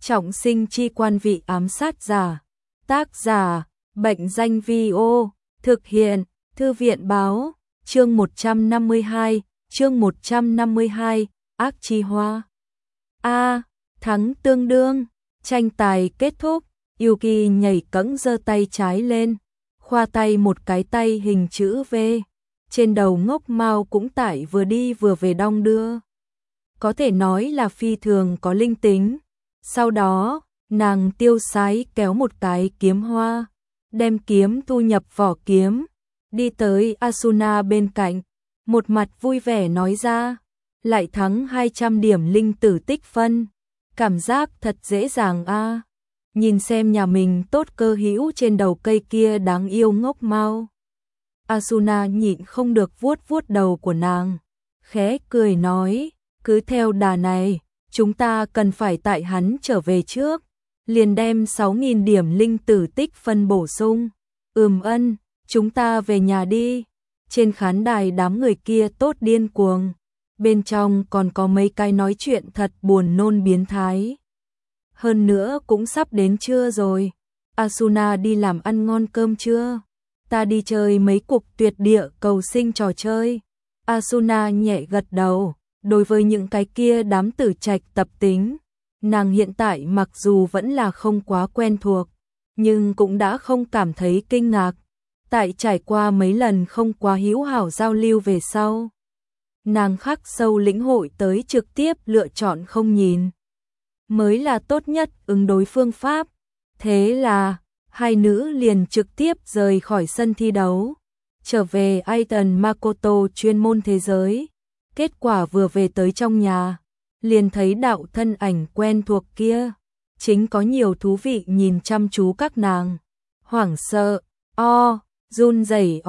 Trọng sinh chi quan vị ám sát giả. Tác giả, Bệnh danh Vi-ô, thực hiện, Thư viện báo, chương 152, ác chi hoa. Thắng tương đương, tranh tài kết thúc, Yuki nhảy cẫng giơ tay trái lên, khoa tay một cái tay hình chữ V, trên đầu ngốc mao cũng tại vừa đi vừa về đong đưa. Có thể nói là phi thường có linh tính. Sau đó, nàng tiêu sái kéo một cái kiếm hoa, đem kiếm thu nhập vỏ kiếm, đi tới Asuna bên cạnh, một mặt vui vẻ nói ra, lại thắng 200 điểm linh tử tích phân, cảm giác thật dễ dàng a. Nhìn xem nhà mình tốt cơ hữu trên đầu cây kia đáng yêu ngốc mau. Asuna nhịn không được vuốt vuốt đầu của nàng, khẽ cười nói, cứ theo đà này, chúng ta cần phải tại hắn trở về trước, liền đem 6.000 điểm linh tử tích phân bổ sung. Ân, chúng ta về nhà đi. Trên khán đài đám người kia tốt điên cuồng, bên trong còn có mấy cái nói chuyện thật buồn nôn biến thái. Hơn nữa cũng sắp đến trưa rồi. Asuna đi làm ăn ngon cơm chưa? Ta đi chơi mấy cuộc tuyệt địa cầu sinh trò chơi. Asuna nhẹ gật đầu, đối với những cái kia đám tử trạch tập tính, nàng hiện tại mặc dù vẫn là không quá quen thuộc, nhưng cũng đã không cảm thấy kinh ngạc. Tại trải qua mấy lần không quá hữu hảo giao lưu về sau, nàng khắc sâu lĩnh hội tới trực tiếp lựa chọn không nhìn mới là tốt nhất ứng đối phương pháp. Thế là, hai nữ liền trực tiếp rời khỏi sân thi đấu, trở về Aiton Makoto chuyên môn thế giới. Kết quả vừa về tới trong nhà, liền thấy đạo thân ảnh quen thuộc kia, chính có nhiều thú vị nhìn chăm chú các nàng. Hoảng sợ, run rẩy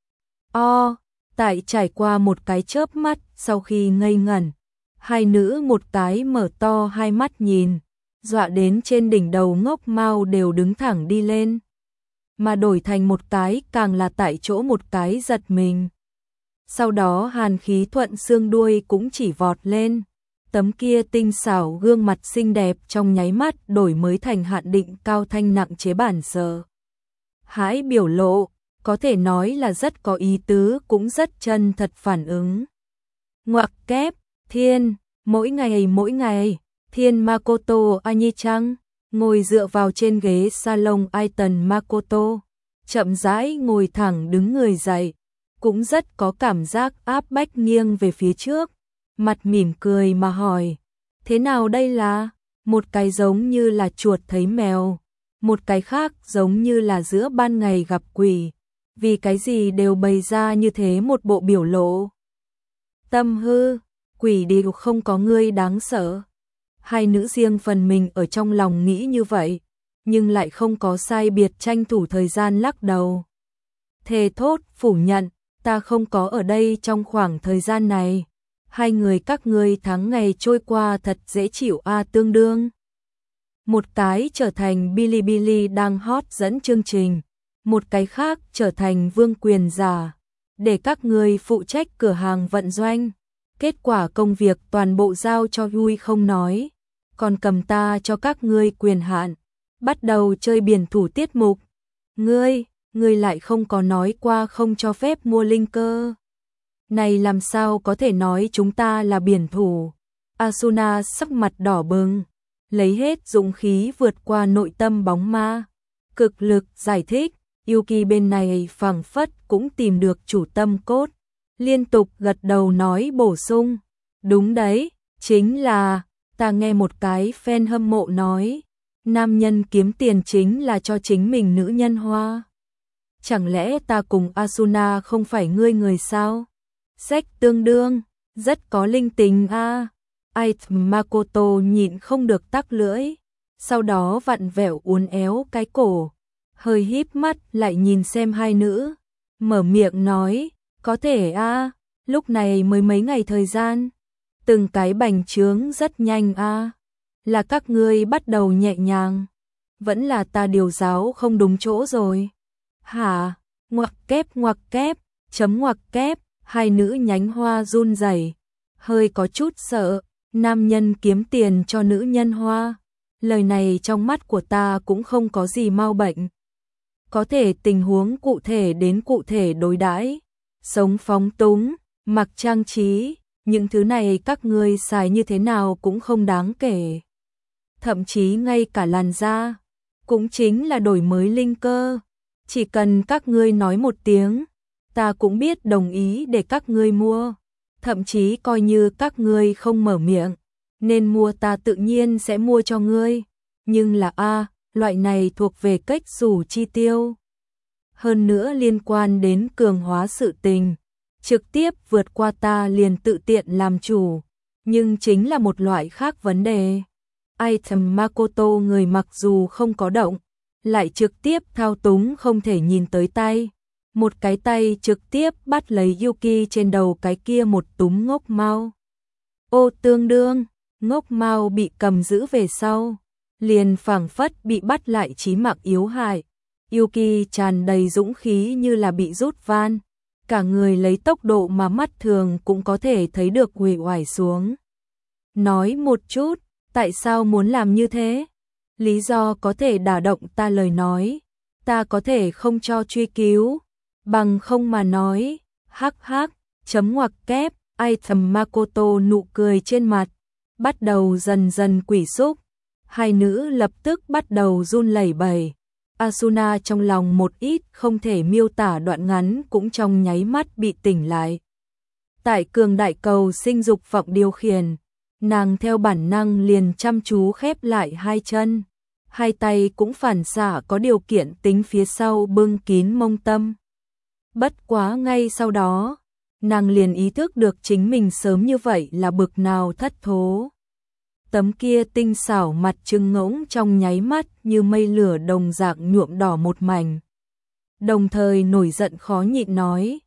tại trải qua một cái chớp mắt sau khi ngây ngẩn, hai nữ một cái mở to hai mắt nhìn, dọa đến trên đỉnh đầu ngốc mau đều đứng thẳng đi lên, mà đổi thành một cái càng là tại chỗ một cái giật mình. Sau đó hàn khí thuận xương đuôi cũng chỉ vọt lên, tấm kia tinh xảo gương mặt xinh đẹp trong nháy mắt đổi mới thành hạn định cao thanh nặng chế bản sợ hãi biểu lộ, có thể nói là rất có ý tứ cũng rất chân thật phản ứng. Ngoặc kép, thiên, mỗi ngày, thiên Makoto Ani-chan, ngồi dựa vào trên ghế salon Aiton Makoto, chậm rãi ngồi thẳng đứng người dậy, cũng rất có cảm giác áp bách nghiêng về phía trước, mặt mỉm cười mà hỏi, thế nào đây là? Một cái giống như là chuột thấy mèo, một cái khác giống như là giữa ban ngày gặp quỷ, vì cái gì đều bày ra như thế một bộ biểu lộ. Tâm hư, quỷ đều không có ngươi đáng sợ. Hai nữ riêng phần mình ở trong lòng nghĩ như vậy, nhưng lại không có sai biệt tranh thủ thời gian lắc đầu. Thề thốt phủ nhận, ta không có ở đây trong khoảng thời gian này. Hai người các ngươi tháng ngày trôi qua thật dễ chịu tương đương. Một cái trở thành Bilibili đang hot dẫn chương trình, một cái khác trở thành vương quyền giả, để các ngươi phụ trách cửa hàng vận doanh. Kết quả công việc toàn bộ giao cho vui không nói, còn cầm ta cho các ngươi quyền hạn, bắt đầu chơi biển thủ tiết mục. Ngươi lại không có nói qua không cho phép mua linh cơ. Này làm sao có thể nói chúng ta là biển thủ? Asuna sắc mặt đỏ bừng, lấy hết dũng khí vượt qua nội tâm bóng ma, cực lực giải thích. Yuki bên này phảng phất cũng tìm được chủ tâm cốt, liên tục gật đầu nói bổ sung, đúng đấy, chính là, ta nghe một cái fan hâm mộ nói, nam nhân kiếm tiền chính là cho chính mình nữ nhân hoa. Chẳng lẽ ta cùng Asuna không phải người sao? Sách tương đương, rất có linh tính Aiton Makoto nhịn không được tắc lưỡi, sau đó vặn vẹo uốn éo cái cổ, hơi híp mắt lại nhìn xem hai nữ, mở miệng nói, có thể lúc này mới mấy ngày thời gian, từng cái bành trướng rất nhanh là các ngươi bắt đầu nhẹ nhàng, vẫn là ta điều giáo không đúng chỗ rồi. Hả? Ngoặc kép, chấm ngoặc kép, hai nữ nhánh hoa run rẩy, hơi có chút sợ, nam nhân kiếm tiền cho nữ nhân hoa, Lời này trong mắt của ta cũng không có gì mau bệnh. Có thể tình huống cụ thể đến cụ thể đối đãi, sống phóng túng, mặc trang trí, những thứ này các ngươi xài như thế nào cũng không đáng kể. Thậm chí ngay cả làn da, cũng chính là đổi mới linh cơ. Chỉ cần các ngươi nói một tiếng, ta cũng biết đồng ý để các ngươi mua. Thậm chí coi như các ngươi không mở miệng, nên mua ta tự nhiên sẽ mua cho ngươi. Nhưng là loại này thuộc về cách rủ chi tiêu. Hơn nữa liên quan đến cường hóa sự tình, trực tiếp vượt qua ta liền tự tiện làm chủ. Nhưng chính là một loại khác vấn đề. Item Makoto người mặc dù không có động, lại trực tiếp thao túng không thể nhìn tới tay. Một cái tay trực tiếp bắt lấy Yuki trên đầu cái kia một túm ngốc mau. Tương đương, ngốc mau bị cầm giữ về sau, liền phảng phất bị bắt lại chí mạng yếu hại. Yuki tràn đầy dũng khí như là bị rút van, cả người lấy tốc độ mà mắt thường cũng có thể thấy được uể oải xuống. Nói một chút, tại sao muốn làm như thế? Lý do có thể đả động ta lời nói, ta có thể không cho truy cứu, bằng không mà nói, hắc hắc, chấm ngoặc kép, Item Makoto nụ cười trên mặt, bắt đầu dần dần quỷ xúc. Hai nữ lập tức bắt đầu run lẩy bẩy. Asuna trong lòng một ít không thể miêu tả đoạn ngắn cũng trong nháy mắt bị tỉnh lại. Tại cường đại cầu sinh dục vọng điều khiển, nàng theo bản năng liền chăm chú khép lại hai chân. Hai tay cũng phản xạ có điều kiện tính phía sau bưng kín mông tâm. Bất quá ngay sau đó, nàng liền ý thức được chính mình sớm như vậy là bực nào thất thố. Tấm kia tinh xảo mặt trừng ngỗng trong nháy mắt như mây lửa đồng dạng nhuộm đỏ một mảnh. Đồng thời nổi giận khó nhịn nói,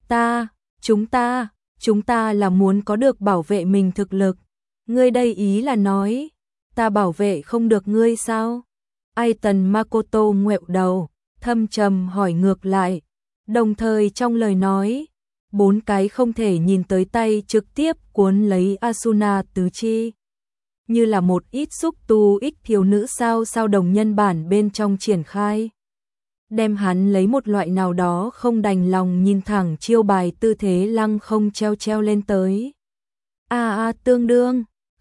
chúng ta là muốn có được bảo vệ mình thực lực. Ngươi đây ý là nói, ta bảo vệ không được ngươi sao? Aiton Makoto ngoẹo đầu, thâm trầm hỏi ngược lại, đồng thời trong lời nói, bốn cái không thể nhìn tới tay trực tiếp cuốn lấy Asuna tứ chi. Như là một ít xúc tu ích thiếu nữ sao đồng nhân bản bên trong triển khai. Đem hắn lấy một loại nào đó không đành lòng nhìn thẳng chiêu bài tư thế lăng không treo lên tới. Tương đương,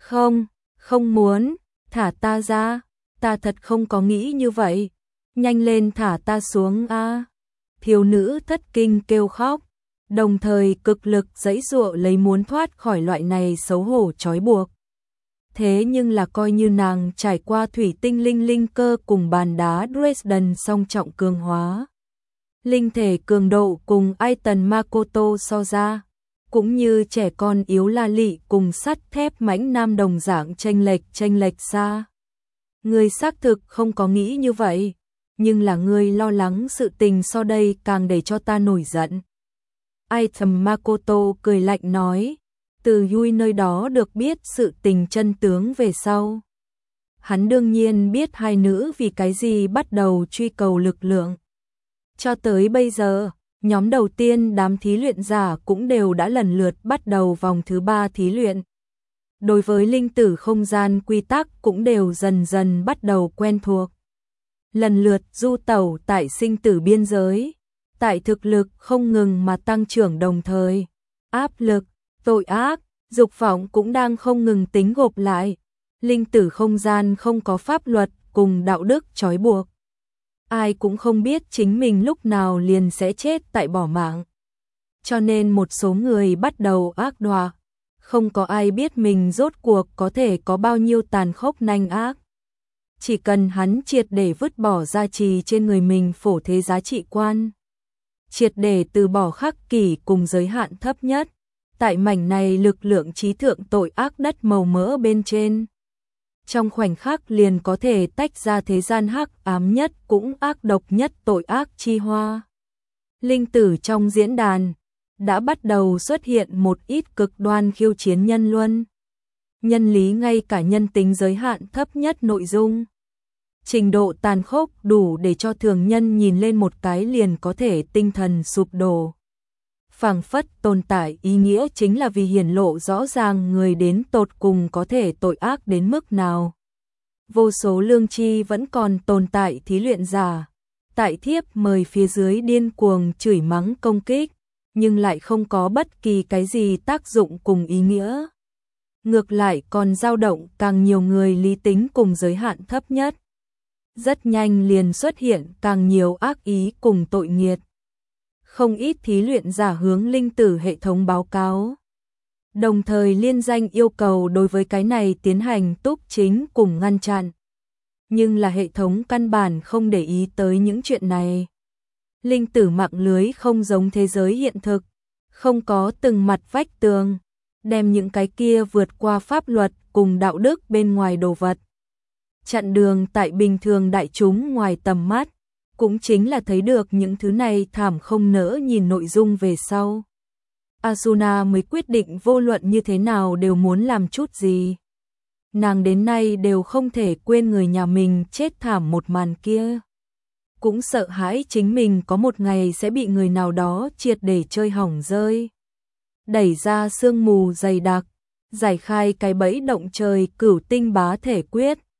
không muốn, thả ta ra, ta thật không có nghĩ như vậy, nhanh lên thả ta xuống Thiếu nữ thất kinh kêu khóc, đồng thời cực lực giãy giụa lấy muốn thoát khỏi loại này xấu hổ trói buộc. Thế nhưng là coi như nàng trải qua thủy tinh linh cơ cùng bàn đá Dresden song trọng cường hóa. Linh thể cường độ cùng Aiton Makoto so ra, cũng như trẻ con yếu la lị cùng sắt thép mãnh nam đồng dạng chênh lệch xa. Ngươi xác thực không có nghĩ như vậy, nhưng là ngươi lo lắng sự tình so đây càng để cho ta nổi giận. Item Makoto cười lạnh nói, từ Yui nơi đó được biết sự tình chân tướng về sau. Hắn đương nhiên biết hai nữ vì cái gì bắt đầu truy cầu lực lượng. Cho tới bây giờ, nhóm đầu tiên đám thí luyện giả cũng đều đã lần lượt bắt đầu vòng thứ 3 thí luyện. Đối với linh tử không gian quy tắc cũng đều dần dần bắt đầu quen thuộc. Lần lượt du tẩu tại sinh tử biên giới, tại thực lực không ngừng mà tăng trưởng đồng thời. Áp lực, tội ác, dục vọng cũng đang không ngừng tính gộp lại. Linh tử không gian không có pháp luật cùng đạo đức trói buộc. Ai cũng không biết chính mình lúc nào liền sẽ chết tại bỏ mạng. Cho nên một số người bắt đầu ác đọa. Không có ai biết mình rốt cuộc có thể có bao nhiêu tàn khốc nanh ác. Chỉ cần hắn triệt để vứt bỏ gia trì trên người mình phổ thế giá trị quan. Triệt để từ bỏ khắc kỷ cùng giới hạn thấp nhất. Tại mảnh này lực lượng trí thượng tội ác đất màu mỡ bên trên. Trong khoảnh khắc liền có thể tách ra thế gian hắc ám nhất cũng ác độc nhất tội ác chi hoa. Linh tử trong diễn đàn đã bắt đầu xuất hiện một ít cực đoan khiêu chiến nhân luân. Nhân lý ngay cả nhân tính giới hạn thấp nhất nội dung. Trình độ tàn khốc đủ để cho thường nhân nhìn lên một cái liền có thể tinh thần sụp đổ. Phảng phất tồn tại ý nghĩa chính là vì hiển lộ rõ ràng người đến tột cùng có thể tội ác đến mức nào. vô số lương tri vẫn còn tồn tại thí luyện giả. Tại thiếp mời phía dưới điên cuồng chửi mắng công kích, nhưng lại không có bất kỳ cái gì tác dụng cùng ý nghĩa. Ngược lại còn dao động càng nhiều người lý tính cùng giới hạn thấp nhất. Rất nhanh liền xuất hiện càng nhiều ác ý cùng tội nghiệt. Không ít thí luyện giả hướng linh tử hệ thống báo cáo. Đồng thời liên danh yêu cầu đối với cái này tiến hành túc chính cùng ngăn chặn. Nhưng là hệ thống căn bản không để ý tới những chuyện này. Linh tử mạng lưới không giống thế giới hiện thực, không có từng mặt vách tường, đem những cái kia vượt qua pháp luật cùng đạo đức bên ngoài đồ vật. Chặn đường tại bình thường đại chúng ngoài tầm mắt, cũng chính là thấy được những thứ này thảm không nỡ nhìn nội dung về sau. Asuna mới quyết định vô luận như thế nào đều muốn làm chút gì. Nàng đến nay đều không thể quên người nhà mình chết thảm một màn kia. Cũng sợ hãi chính mình có một ngày sẽ bị người nào đó triệt để chơi hỏng rơi. Đẩy ra sương mù dày đặc, giải khai cái bẫy động trời cửu tinh bá thể quyết,